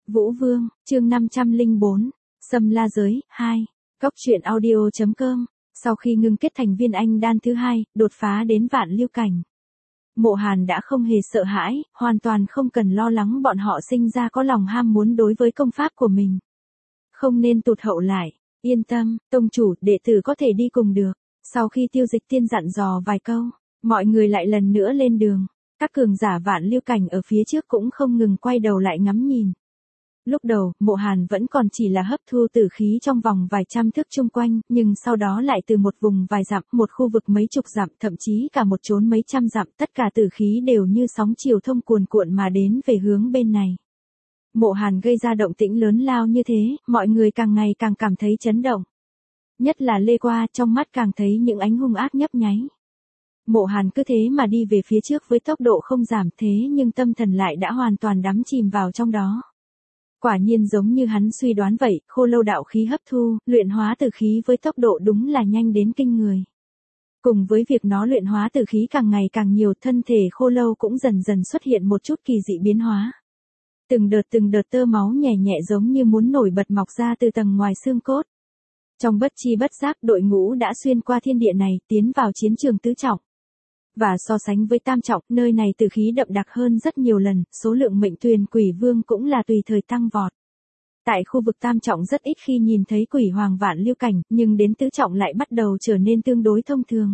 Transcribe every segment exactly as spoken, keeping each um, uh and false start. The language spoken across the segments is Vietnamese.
Vũ Vương, chương năm trăm lẻ bốn, Xâm La Giới, hai. Cóc truyện audio.com, sau khi ngưng kết thành viên anh đan thứ hai, đột phá đến vạn lưu cảnh. Mộ Hàn đã không hề sợ hãi, hoàn toàn không cần lo lắng bọn họ sinh ra có lòng ham muốn đối với công pháp của mình. Không nên tụt hậu lại, yên tâm, tông chủ, đệ tử có thể đi cùng được. Sau khi Tiêu Dịch Tiên dặn dò vài câu, mọi người lại lần nữa lên đường. Các cường giả vạn lưu cảnh ở phía trước cũng không ngừng quay đầu lại ngắm nhìn. Lúc đầu, Mộ Hàn vẫn còn chỉ là hấp thu tử khí trong vòng vài trăm thước chung quanh, nhưng sau đó lại từ một vùng vài dặm, một khu vực mấy chục dặm, thậm chí cả một chốn mấy trăm dặm, tất cả tử khí đều như sóng chiều thông cuồn cuộn mà đến về hướng bên này. Mộ Hàn gây ra động tĩnh lớn lao như thế, mọi người càng ngày càng cảm thấy chấn động. Nhất là Lê Qua, trong mắt càng thấy những ánh hung ác nhấp nháy. Mộ Hàn cứ thế mà đi về phía trước với tốc độ không giảm, thế nhưng tâm thần lại đã hoàn toàn đắm chìm vào trong đó. Quả nhiên giống như hắn suy đoán vậy, khô lâu đạo khí hấp thu, luyện hóa tử khí với tốc độ đúng là nhanh đến kinh người. Cùng với việc nó luyện hóa tử khí càng ngày càng nhiều, thân thể khô lâu cũng dần dần xuất hiện một chút kỳ dị biến hóa. Từng đợt từng đợt tơ máu nhẹ nhẹ giống như muốn nổi bật mọc ra từ tầng ngoài xương cốt. Trong bất chi bất giác, đội ngũ đã xuyên qua thiên địa này, tiến vào chiến trường tứ trọng. Và so sánh với tam trọng, nơi này tử khí đậm đặc hơn rất nhiều lần, số lượng mệnh tuyền quỷ vương cũng là tùy thời tăng vọt. Tại khu vực tam trọng rất ít khi nhìn thấy quỷ hoàng vạn lưu cảnh, nhưng đến tứ trọng lại bắt đầu trở nên tương đối thông thường.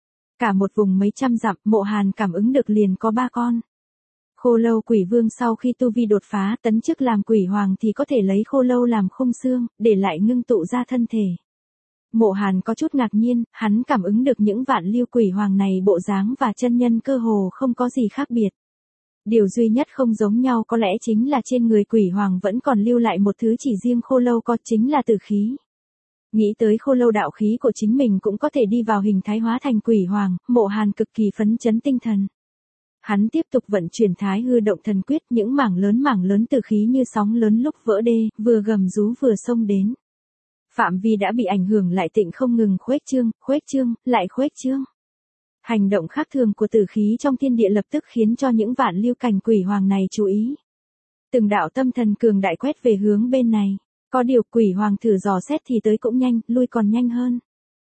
Cả một vùng mấy trăm dặm, Mộ Hàn cảm ứng được liền có ba con. Khô lâu quỷ vương sau khi tu vi đột phá tấn chức làm quỷ hoàng thì có thể lấy khô lâu làm khung xương, để lại ngưng tụ ra thân thể. Mộ Hàn có chút ngạc nhiên, hắn cảm ứng được những vạn lưu quỷ hoàng này bộ dáng và chân nhân cơ hồ không có gì khác biệt. Điều duy nhất không giống nhau có lẽ chính là trên người quỷ hoàng vẫn còn lưu lại một thứ chỉ riêng khô lâu có, chính là tử khí. Nghĩ tới khô lâu đạo khí của chính mình cũng có thể đi vào hình thái hóa thành quỷ hoàng, Mộ Hàn cực kỳ phấn chấn tinh thần. Hắn tiếp tục vận chuyển Thái Hư Động Thần Quyết, những mảng lớn mảng lớn tử khí như sóng lớn lúc vỡ đê, vừa gầm rú vừa xông đến. Phạm vi đã bị ảnh hưởng lại tịnh không ngừng khuếch trương, khuếch trương, lại khuếch trương. Hành động khác thường của tử khí trong thiên địa lập tức khiến cho những vạn lưu cảnh quỷ hoàng này chú ý. Từng đạo tâm thần cường đại quét về hướng bên này. Có điều quỷ hoàng thử dò xét thì tới cũng nhanh, lui còn nhanh hơn.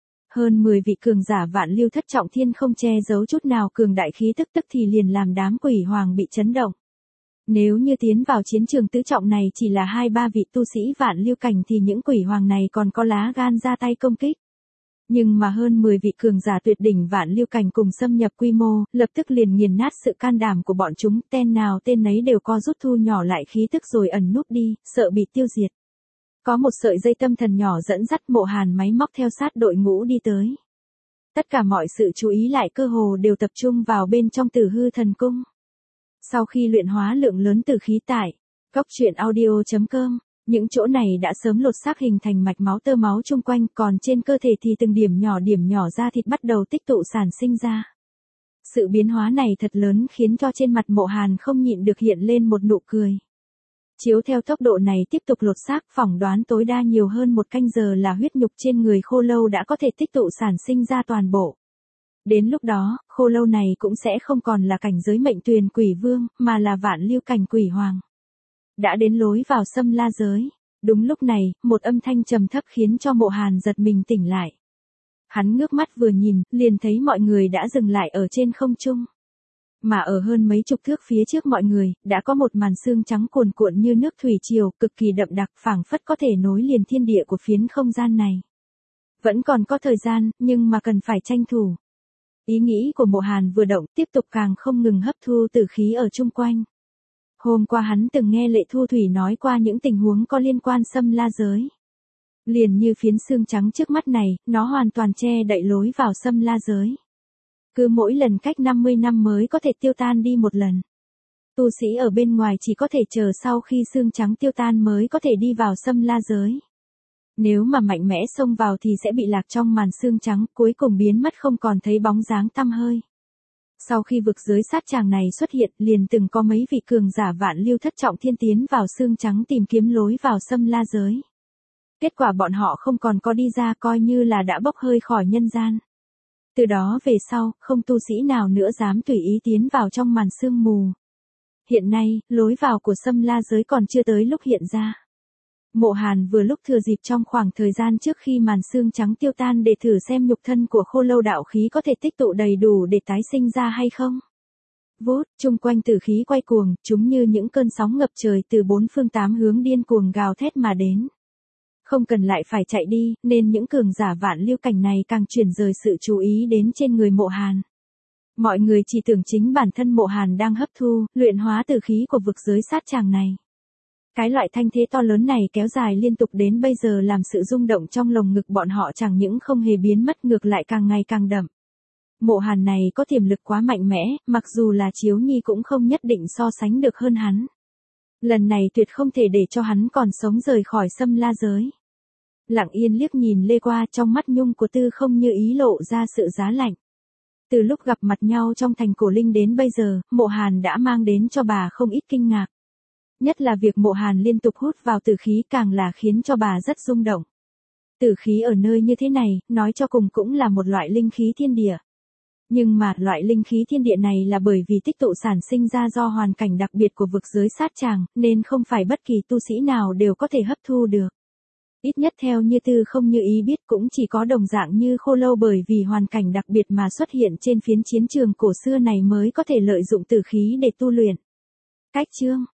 Hơn mười vị cường giả vạn lưu thất trọng thiên không che giấu chút nào cường đại khí tức tức thì liền làm đám quỷ hoàng bị chấn động. Nếu như tiến vào chiến trường tứ trọng này chỉ là hai ba vị tu sĩ vạn lưu cảnh thì những quỷ hoàng này còn có lá gan ra tay công kích. Nhưng mà hơn mười vị cường giả tuyệt đỉnh vạn lưu cảnh cùng xâm nhập quy mô, lập tức liền nghiền nát sự can đảm của bọn chúng, tên nào tên nấy đều co rút thu nhỏ lại khí tức rồi ẩn núp đi, sợ bị tiêu diệt. Có một sợi dây tâm thần nhỏ dẫn dắt Mộ Hàn máy móc theo sát đội ngũ đi tới. Tất cả mọi sự chú ý lại cơ hồ đều tập trung vào bên trong Tử Hư Thần Cung. Sau khi luyện hóa lượng lớn tử khí tại cóc truyện audio.com, những chỗ này đã sớm lột xác hình thành mạch máu tơ máu chung quanh, còn trên cơ thể thì từng điểm nhỏ điểm nhỏ da thịt bắt đầu tích tụ sản sinh ra. Sự biến hóa này thật lớn khiến cho trên mặt Mộ Hàn không nhịn được hiện lên một nụ cười. Chiếu theo tốc độ này tiếp tục lột xác, phỏng đoán tối đa nhiều hơn một canh giờ là huyết nhục trên người khô lâu đã có thể tích tụ sản sinh ra toàn bộ. Đến lúc đó, khô lâu này cũng sẽ không còn là cảnh giới mệnh tuyền quỷ vương, mà là vạn lưu cảnh quỷ hoàng. Đã đến lối vào Xâm La Giới. Đúng lúc này, một âm thanh trầm thấp khiến cho Mộ Hàn giật mình tỉnh lại. Hắn ngước mắt vừa nhìn, liền thấy mọi người đã dừng lại ở trên không trung. Mà ở hơn mấy chục thước phía trước mọi người, đã có một màn sương trắng cuồn cuộn như nước thủy triều, cực kỳ đậm đặc, phảng phất có thể nối liền thiên địa của phiến không gian này. Vẫn còn có thời gian, nhưng mà cần phải tranh thủ. Ý nghĩ của Mộ Hàn vừa động, tiếp tục càng không ngừng hấp thu tử khí ở chung quanh. Hôm qua hắn từng nghe Lệ Thu Thủy nói qua những tình huống có liên quan Xâm La Giới. Liền như phiến sương trắng trước mắt này, nó hoàn toàn che đậy lối vào Xâm La Giới. Cứ mỗi lần cách năm mươi năm mới có thể tiêu tan đi một lần. Tu sĩ ở bên ngoài chỉ có thể chờ sau khi sương trắng tiêu tan mới có thể đi vào Xâm La Giới. Nếu mà mạnh mẽ xông vào thì sẽ bị lạc trong màn sương trắng, cuối cùng biến mất không còn thấy bóng dáng tăm hơi. Sau khi vực giới sát tràng này xuất hiện, liền từng có mấy vị cường giả vạn lưu thất trọng thiên tiến vào sương trắng tìm kiếm lối vào Xâm La Giới. Kết quả bọn họ không còn có đi ra, coi như là đã bốc hơi khỏi nhân gian. Từ đó về sau, không tu sĩ nào nữa dám tùy ý tiến vào trong màn sương mù. Hiện nay, lối vào của Xâm La giới còn chưa tới lúc hiện ra. Mộ Hàn vừa lúc thừa dịp trong khoảng thời gian trước khi màn xương trắng tiêu tan để thử xem nhục thân của khô lâu đạo khí có thể tích tụ đầy đủ để tái sinh ra hay không. Vút, chung quanh tử khí quay cuồng, chúng như những cơn sóng ngập trời từ bốn phương tám hướng điên cuồng gào thét mà đến. Không cần lại phải chạy đi, nên những cường giả vạn lưu cảnh này càng chuyển rời sự chú ý đến trên người Mộ Hàn. Mọi người chỉ tưởng chính bản thân Mộ Hàn đang hấp thu, luyện hóa tử khí của vực giới sát tràng này. Cái loại thanh thế to lớn này kéo dài liên tục đến bây giờ làm sự rung động trong lồng ngực bọn họ chẳng những không hề biến mất ngược lại càng ngày càng đậm. Mộ Hàn này có tiềm lực quá mạnh mẽ, mặc dù là Chiếu Nhi cũng không nhất định so sánh được hơn hắn. Lần này tuyệt không thể để cho hắn còn sống rời khỏi Xâm La giới. Lặng yên liếc nhìn lê qua, trong mắt Nhung của Tư không như ý lộ ra sự giá lạnh. Từ lúc gặp mặt nhau trong thành cổ linh đến bây giờ, Mộ Hàn đã mang đến cho bà không ít kinh ngạc. Nhất là việc Mộ Hàn liên tục hút vào tử khí càng là khiến cho bà rất rung động. Tử khí ở nơi như thế này, nói cho cùng cũng là một loại linh khí thiên địa. Nhưng mà loại linh khí thiên địa này là bởi vì tích tụ sản sinh ra do hoàn cảnh đặc biệt của vực giới sát tràng, nên không phải bất kỳ tu sĩ nào đều có thể hấp thu được. Ít nhất theo như Tư không như ý biết cũng chỉ có đồng dạng như khô lâu bởi vì hoàn cảnh đặc biệt mà xuất hiện trên phiến chiến trường cổ xưa này mới có thể lợi dụng tử khí để tu luyện. Cách chương